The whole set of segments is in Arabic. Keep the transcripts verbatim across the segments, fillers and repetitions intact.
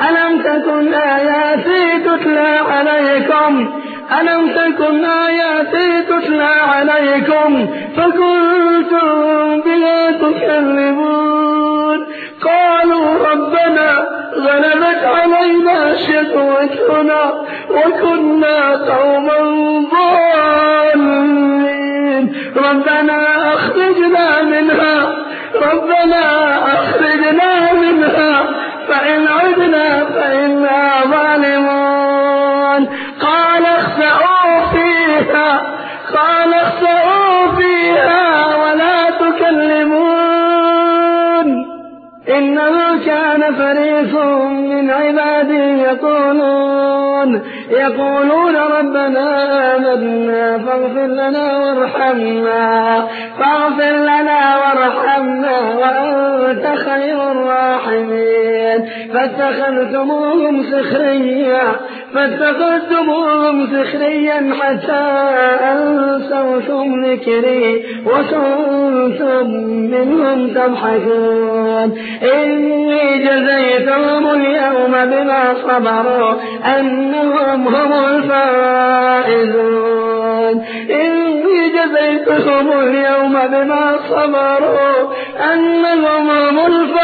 ألم تكن آياتي تتلى عليكم ألم تكن آياتي تتلى عليكم فكنتم بها تكذبون قالوا ربنا غلبت علينا شقوتنا وكنا قوما ضالين ربنا أخرجنا منها ربنا أخرجنا منها فإن عدنا فإنا ظالمون قال اخسئوا فيها قال اخسئوا فيها ولا تكلمون إنه كان فريق من عبادي يقولون يقولون ربنا آمنا فاغفر لنا وارحمنا فاغفر لنا وارحمنا وأنت خير الراحمين فاتخذتموهم سخريا فاتخذتموهم سخريا حتى أنسوكم ذكري وكنتم منهم تضحكون إني جزيتهم اليوم بما صبروا أنهم هم الفائزون إني جزيتهم اليوم بما صبروا أنهم هم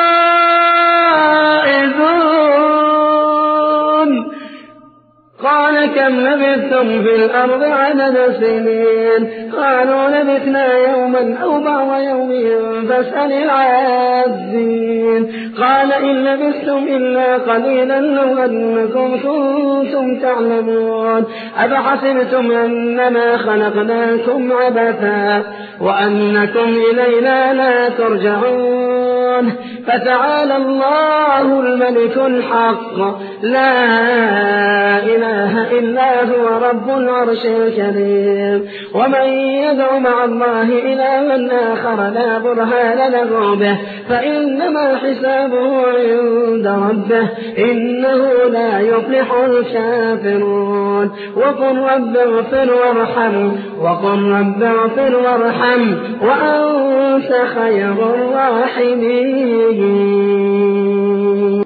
الفائزون قال كم لبثتم في الأرض عدد سنين قالوا لبثنا يوما أو بعض يوم فاسأل العادين قال إن لبثتم إلا قليلا لو أنكم كنتم تعلمون أفحسبتم أنما خلقناكم عبثا وأنكم إلينا لا ترجعون فتعالى الله الملك الحق لا إله إلا هو رب العرش الكريم ومن يدع مع الله إلها آخر لا برهان له به فإنما حسابه عند ربه إنه لا يفلح الكافرون وقل رب اغفر وارحم وقل رب اغفر وارحم وأنت خير الراحمين